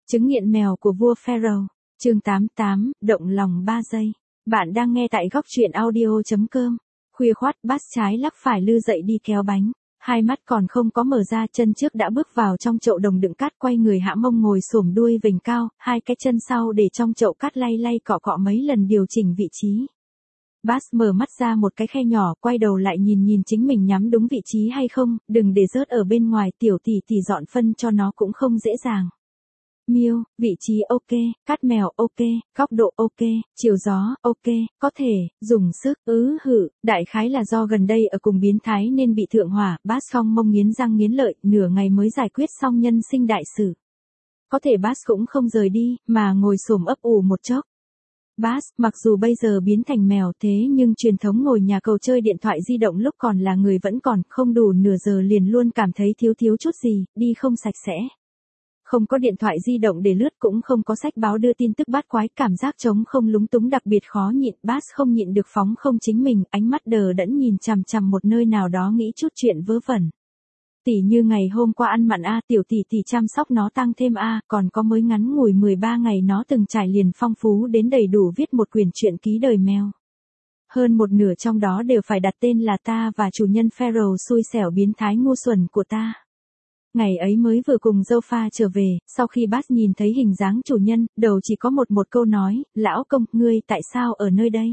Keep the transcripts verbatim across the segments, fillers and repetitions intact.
Chứng nghiện mèo của vua Pharaoh, chương tám mươi tám, động lòng ba giây. Bạn đang nghe tại góc truyện audio chấm com. Khuya khoắt, Bass trái lắc phải lư dậy đi kéo bánh. Hai mắt còn không có mở ra, chân trước đã bước vào trong chậu đồng đựng cát, quay người hãm mông ngồi xổm đuôi vểnh cao, hai cái chân sau để trong chậu cát lay lay cọ cọ mấy lần điều chỉnh vị trí. Bass mở mắt ra một cái khe nhỏ, quay đầu lại nhìn nhìn chính mình nhắm đúng vị trí hay không, đừng để rớt ở bên ngoài, tiểu tỷ tỷ dọn phân cho nó cũng không dễ dàng. Miêu, vị trí ok, cát mèo ok, góc độ ok, chiều gió ok, có thể, dùng sức, ứ hử, đại khái là do gần đây ở cùng biến thái nên bị thượng hỏa, Bass không mông nghiến răng nghiến lợi, nửa ngày mới giải quyết xong nhân sinh đại sự. Có thể Bass cũng không rời đi, mà ngồi xổm ấp ủ một chốc. Bass, mặc dù bây giờ biến thành mèo thế nhưng truyền thống ngồi nhà cầu chơi điện thoại di động lúc còn là người vẫn còn, không đủ nửa giờ liền luôn cảm thấy thiếu thiếu chút gì, đi không sạch sẽ. Không có điện thoại di động để lướt, cũng không có sách báo đưa tin tức bát quái, cảm giác trống không lúng túng đặc biệt khó nhịn. Bass không nhịn được phóng không chính mình, ánh mắt đờ đẫn nhìn chằm chằm một nơi nào đó nghĩ chút chuyện vớ vẩn. Tỉ như ngày hôm qua ăn mặn a, tiểu tỷ tỷ chăm sóc nó tăng thêm a, còn có mới ngắn ngủi mười ba ngày nó từng trải liền phong phú đến đầy đủ viết một quyển truyện ký đời mèo. Hơn một nửa trong đó đều phải đặt tên là ta và chủ nhân Pharaoh xui xẻo biến thái ngu xuẩn của ta. Ngày ấy mới vừa cùng dâu pha trở về, sau khi Bass nhìn thấy hình dáng chủ nhân, đầu chỉ có một một câu nói, lão công, ngươi tại sao ở nơi đây?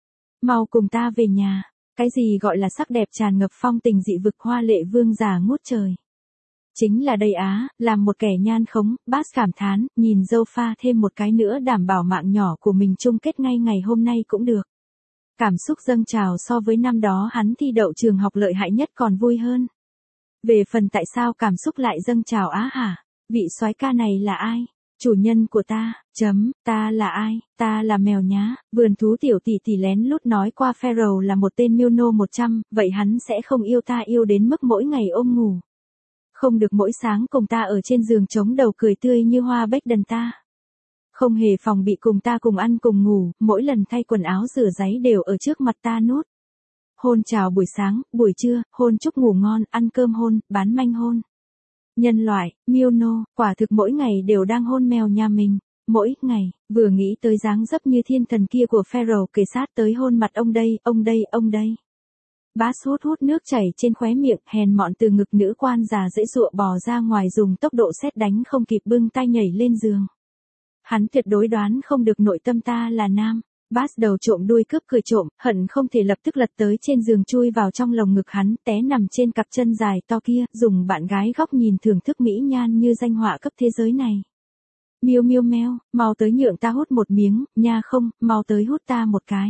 Mau cùng ta về nhà. Cái gì gọi là sắc đẹp tràn ngập phong tình dị vực, hoa lệ vương giả ngút trời. Chính là đây á, làm một kẻ nhan khống, Bass cảm thán, nhìn dâu pha thêm một cái nữa đảm bảo mạng nhỏ của mình chung kết ngay ngày hôm nay cũng được. Cảm xúc dâng trào, so với năm đó hắn thi đậu trường học lợi hại nhất còn vui hơn. Về phần tại sao cảm xúc lại dâng trào á hả? Vị soái ca này là ai? Chủ nhân của ta, chấm, ta là ai? Ta là mèo nhá. Vườn thú tiểu tỷ tỷ lén lút nói qua Pharaoh là một tên Milno một trăm, vậy hắn sẽ không yêu ta yêu đến mức mỗi ngày ôm ngủ. Không được mỗi sáng cùng ta ở trên giường chống đầu cười tươi như hoa bách đần ta. Không hề phòng bị cùng ta cùng ăn cùng ngủ, mỗi lần thay quần áo rửa ráy đều ở trước mặt ta nốt. Hôn chào buổi sáng, buổi trưa, hôn chúc ngủ ngon, ăn cơm hôn, bán manh hôn. Nhân loại, Milno, quả thực mỗi ngày đều đang hôn mèo nhà mình. Mỗi ngày, vừa nghĩ tới dáng dấp như thiên thần kia của Pharaoh kề sát tới hôn mặt ông đây, ông đây, ông đây. Bass hút hút nước chảy trên khóe miệng, hèn mọn từ ngực nữ quan già dễ dụa bò ra ngoài, dùng tốc độ sét đánh không kịp bưng tay nhảy lên giường. Hắn tuyệt đối đoán không được nội tâm ta là nam. Bass đầu trộm đuôi cướp cười trộm, hận không thể lập tức lật tới trên giường chui vào trong lồng ngực hắn, té nằm trên cặp chân dài to kia, dùng bạn gái góc nhìn thưởng thức mỹ nhan như danh họa cấp thế giới này. Miêu miêu meo, mau tới nhượng ta hút một miếng, nha không, mau tới hút ta một cái.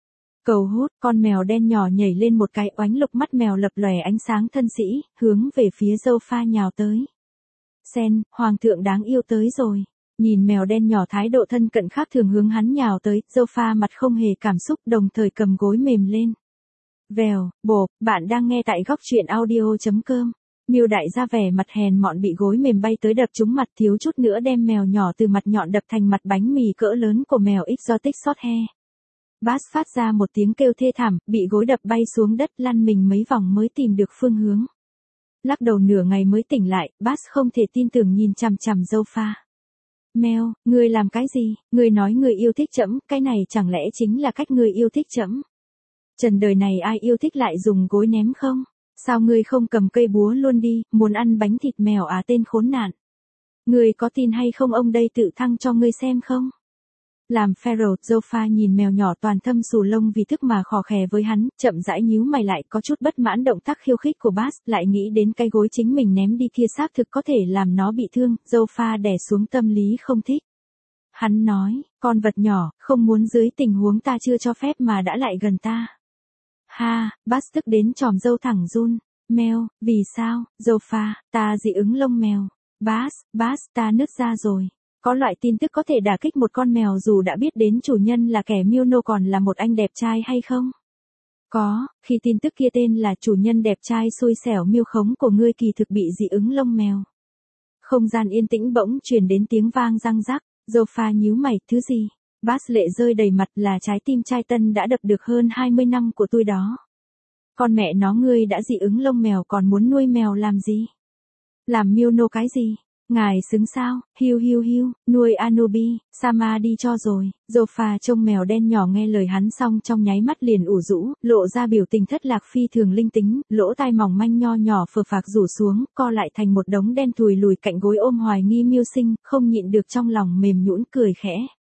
Cầu hút, con mèo đen nhỏ nhảy lên một cái, oánh lục mắt mèo lập lòe ánh sáng thân sĩ, hướng về phía dâu pha nhào tới. Sen, hoàng thượng đáng yêu tới rồi. Nhìn mèo đen nhỏ thái độ thân cận khác thường hướng hắn nhào tới, dâu pha mặt không hề cảm xúc, đồng thời cầm gối mềm lên. Vèo, bộp, bạn đang nghe tại góc truyện audio chấm com. Miêu đại ra vẻ mặt hèn mọn bị gối mềm bay tới đập trúng mặt, thiếu chút nữa đem mèo nhỏ từ mặt nhọn đập thành mặt bánh mì cỡ lớn của mèo exotic shorthair. Bass phát ra một tiếng kêu thê thảm, bị gối đập bay xuống đất, lăn mình mấy vòng mới tìm được phương hướng. Lắc đầu nửa ngày mới tỉnh lại, Bass không thể tin tưởng nhìn chằm chằm dâu pha. Mèo, ngươi làm cái gì? Ngươi nói ngươi yêu thích trẫm, cái này chẳng lẽ chính là cách ngươi yêu thích trẫm? Trần đời này ai yêu thích lại dùng gối ném không? Sao ngươi không cầm cây búa luôn đi, muốn ăn bánh thịt mèo à tên khốn nạn? Ngươi có tin hay không ông đây tự thăng cho ngươi xem không? Làm Pharaoh, dâu pha nhìn mèo nhỏ toàn thâm xù lông vì thức mà khò khè với hắn, chậm rãi nhíu mày lại, có chút bất mãn động tác khiêu khích của Bass, lại nghĩ đến cái gối chính mình ném đi kia xác thực có thể làm nó bị thương, dâu pha đè xuống tâm lý không thích. Hắn nói, con vật nhỏ, không muốn dưới tình huống ta chưa cho phép mà đã lại gần ta. Ha, Bass tức đến tròm dâu thẳng run. Mèo, vì sao, dâu pha, ta dị ứng lông mèo. Bass, Bass, ta nứt ra rồi. Có loại tin tức có thể đả kích một con mèo dù đã biết đến chủ nhân là kẻ Milno còn là một anh đẹp trai hay không? Có, khi tin tức kia tên là chủ nhân đẹp trai xui xẻo miêu khống của ngươi kỳ thực bị dị ứng lông mèo. Không gian yên tĩnh bỗng truyền đến tiếng vang răng rắc, dâu pha nhíu mày, thứ gì? Bass lệ rơi đầy mặt, là trái tim trai tân đã đập được hơn hai mươi năm của tôi đó. Con mẹ nó, ngươi đã dị ứng lông mèo còn muốn nuôi mèo làm gì? Làm Milno cái gì? Ngài xứng sao, hiu hiu hiu, nuôi Anubi, Sama đi cho rồi. Zofa trông mèo đen nhỏ nghe lời hắn xong trong nháy mắt liền ủ rũ, lộ ra biểu tình thất lạc phi thường linh tính, lỗ tai mỏng manh nho nhỏ phờ phạc rủ xuống, co lại thành một đống đen thùi lùi cạnh gối ôm hoài nghi mưu sinh, không nhịn được trong lòng mềm nhũn cười khẽ.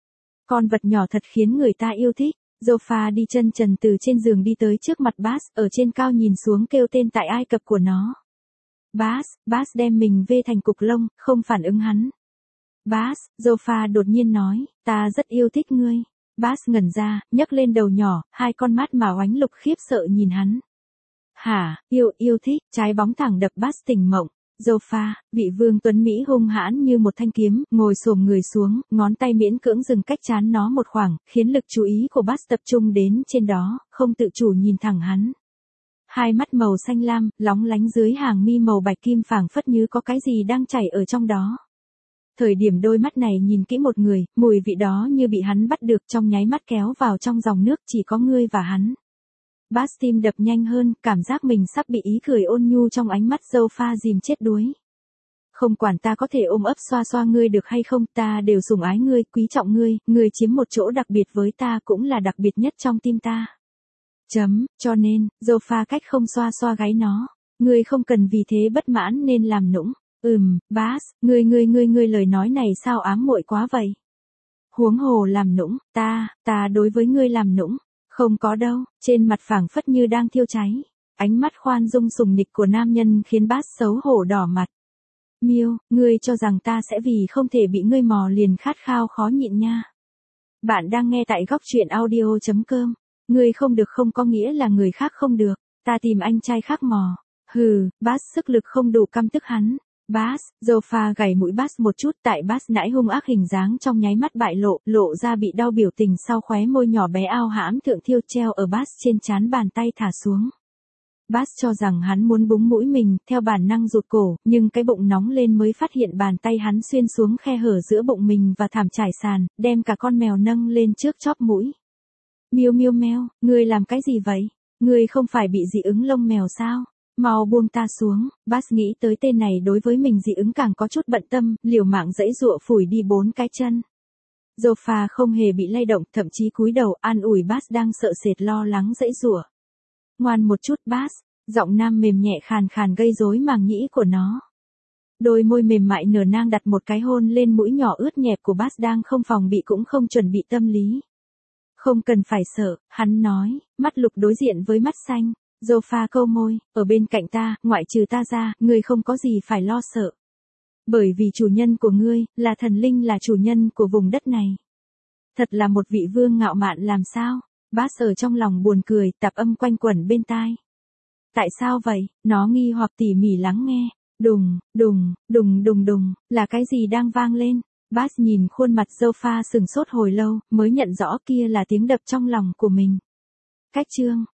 Con vật nhỏ thật khiến người ta yêu thích. Zofa đi chân trần từ trên giường đi tới trước mặt Bass, ở trên cao nhìn xuống kêu tên tại Ai Cập của nó. Bass, Bass đem mình vê thành cục lông, không phản ứng hắn. Bass, Zofa đột nhiên nói, ta rất yêu thích ngươi. Bass ngẩn ra, nhấc lên đầu nhỏ, hai con mắt mà oánh lục khiếp sợ nhìn hắn. Hả, yêu, yêu thích, trái bóng thẳng đập Bass tỉnh mộng. Zofa, vị vương tuấn Mỹ hung hãn như một thanh kiếm, ngồi xổm người xuống, ngón tay miễn cưỡng dừng cách chán nó một khoảng, khiến lực chú ý của Bass tập trung đến trên đó, không tự chủ nhìn thẳng hắn. Hai mắt màu xanh lam, lóng lánh dưới hàng mi màu bạch kim phảng phất như có cái gì đang chảy ở trong đó. Thời điểm đôi mắt này nhìn kỹ một người, mùi vị đó như bị hắn bắt được trong nháy mắt kéo vào trong dòng nước chỉ có ngươi và hắn. Bass tim đập nhanh hơn, cảm giác mình sắp bị ý cười ôn nhu trong ánh mắt Zofa dìm chết đuối. Không quản ta có thể ôm ấp xoa xoa ngươi được hay không, ta đều sủng ái ngươi, quý trọng ngươi, ngươi chiếm một chỗ đặc biệt với ta cũng là đặc biệt nhất trong tim ta. Chấm, cho nên, Zofa cách không xoa xoa gáy nó. Ngươi không cần vì thế bất mãn nên làm nũng. Ừm, Bass, ngươi ngươi ngươi ngươi lời nói này sao ám muội quá vậy? Huống hồ làm nũng, ta, ta đối với ngươi làm nũng. Không có đâu, trên mặt phảng phất như đang thiêu cháy. Ánh mắt khoan dung sùng nịch của nam nhân khiến Bass xấu hổ đỏ mặt. Miêu, ngươi cho rằng ta sẽ vì không thể bị ngươi mò liền khát khao khó nhịn nha. Bạn đang nghe tại góc truyện audio chấm com. Ngươi không được không có nghĩa là người khác không được, ta tìm anh trai khác mò. Hừ, Bass sức lực không đủ căm tức hắn. Bass, Zofa gảy mũi Bass một chút tại Bass nãy hung ác hình dáng trong nháy mắt bại lộ, lộ ra bị đau biểu tình sau khóe môi nhỏ bé ao hãm thượng thiêu treo ở Bass trên trán bàn tay thả xuống. Bass cho rằng hắn muốn búng mũi mình, theo bản năng rụt cổ, nhưng cái bụng nóng lên mới phát hiện bàn tay hắn xuyên xuống khe hở giữa bụng mình và thảm trải sàn, đem cả con mèo nâng lên trước chóp mũi. Miêu miêu meo, ngươi làm cái gì vậy? Ngươi không phải bị dị ứng lông mèo sao? Mau buông ta xuống. Bass nghĩ tới tên này đối với mình dị ứng càng có chút bận tâm, liều mạng giãy giụa phủi đi bốn cái chân. Zofa không hề bị lay động, thậm chí cúi đầu an ủi Bass đang sợ sệt lo lắng giãy giụa. Ngoan một chút Bass, giọng nam mềm nhẹ khàn khàn gây rối màng nhĩ của nó. Đôi môi mềm mại nở nang đặt một cái hôn lên mũi nhỏ ướt nhẹp của Bass đang không phòng bị cũng không chuẩn bị tâm lý. Không cần phải sợ, hắn nói, mắt lục đối diện với mắt xanh. Zofa câu môi, ở bên cạnh ta, ngoại trừ ta ra, ngươi không có gì phải lo sợ. Bởi vì chủ nhân của ngươi, là thần linh là chủ nhân của vùng đất này. Thật là một vị vương ngạo mạn làm sao? Bass ở trong lòng buồn cười, tạp âm quanh quẩn bên tai. Tại sao vậy? Nó nghi hoặc tỉ mỉ lắng nghe. Đùng, đùng, đùng đùng đùng, là cái gì đang vang lên? Bass nhìn khuôn mặt Zofa sừng sốt hồi lâu, mới nhận rõ kia là tiếng đập trong lòng của mình. Cách chương,